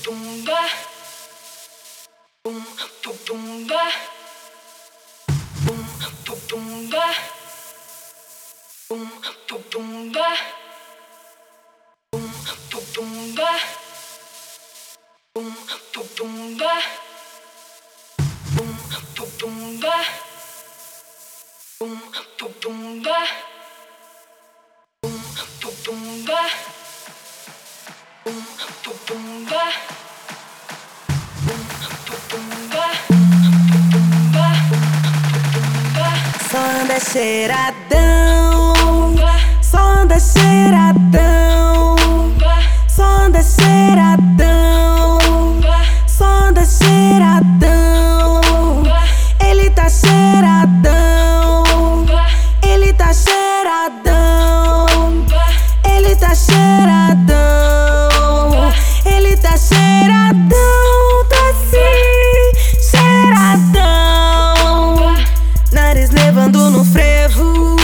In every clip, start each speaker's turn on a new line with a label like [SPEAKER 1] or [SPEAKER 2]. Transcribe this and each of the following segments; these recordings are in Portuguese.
[SPEAKER 1] Só anda cheiradão, só anda cheiradão, só anda cheiradão, só anda cheiradão. Ele tá cheiradão, ele tá cheiradão, ele tá cheiradão, ele tá cheiradão, tá assim, cheiradão. Nariz levando no frevo,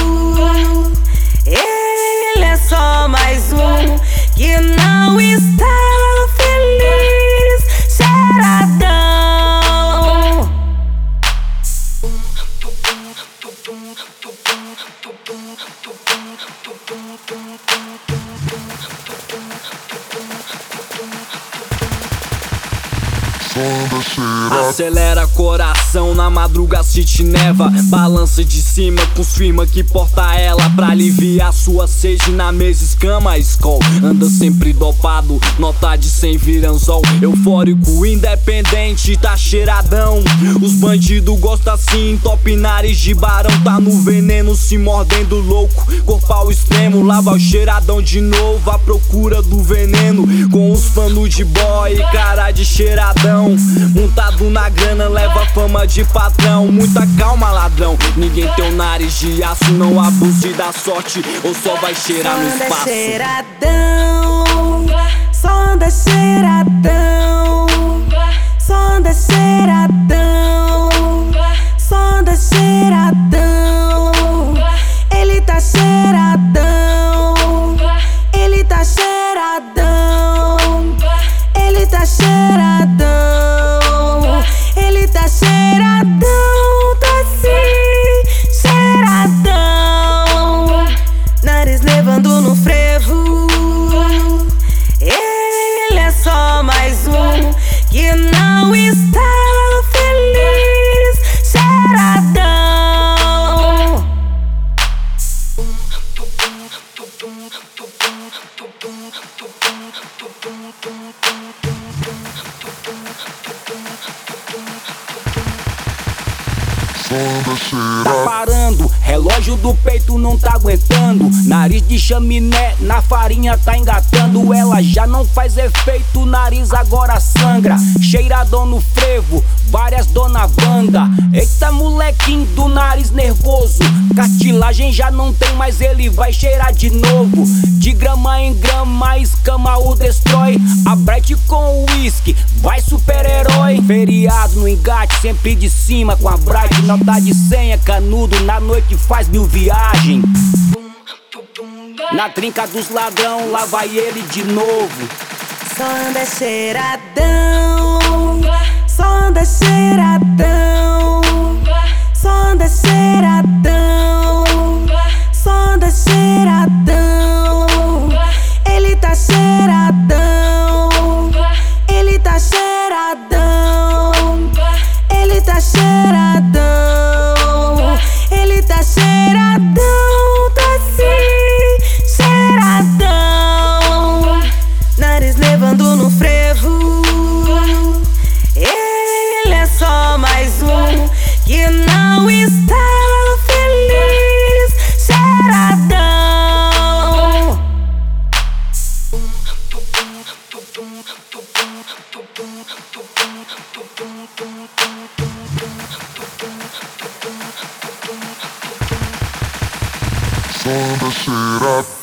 [SPEAKER 1] ele é só mais um que não está feliz, cheiradão.
[SPEAKER 2] Acelera coração, na madruga se te neva. Balança de cima com firma que porta ela pra aliviar sua sede na mesa escama. Skol anda sempre dopado, nota de 100 viranzol. Eufórico, independente, tá cheiradão. Os bandidos gostam assim, top nariz de barão. Tá no veneno, se mordendo louco, corpo ao extremo. Lava o cheiradão de novo, à procura do veneno. Com os panos de boy, cara de cheiradão. Montado na grana, leva fama de patrão. Muita calma, ladrão, ninguém tem um nariz de aço. Não abuse da sorte, ou só vai cheirar no espaço.
[SPEAKER 1] Só anda cheiradão, só anda cheiradão, só anda cheiradão, só anda cheiradão. Ele tá cheiradão, ele tá cheiradão, ele tá cheiradão, ele tá cheiradão, tá assim, cheiradão. Nariz levando no frevo, ele é só mais um que não está feliz, cheiradão.
[SPEAKER 2] Tá parando, relógio do peito não tá aguentando. Nariz de chaminé, na farinha tá engatando. Ela já não faz efeito, nariz agora sangra. Cheiradão no frevo, várias dona Wanda. Eita molequinho do nariz nervoso, cartilagem já não tem, mas ele vai cheirar de novo. De grama em grama, escama o destrói. A Bright com o whisky, vai super-herói. Feriado no engate, sempre de cima com a Bright. Nota de senha, canudo, na noite faz 1000 viagem. Na trinca dos ladrão, lá vai ele de novo.
[SPEAKER 1] Só anda cheiradão, só anda cheiradão, só anda cheiradão, só anda cheiradão. Ele tá cheiradão, ele tá cheiradão, ele tá cheiradão, ele tá cheiradão, tá assim, cheiradão. Nariz levando no frevo, ele é só mais um que não está feliz, cheiradão.
[SPEAKER 3] Só anda cheiradão.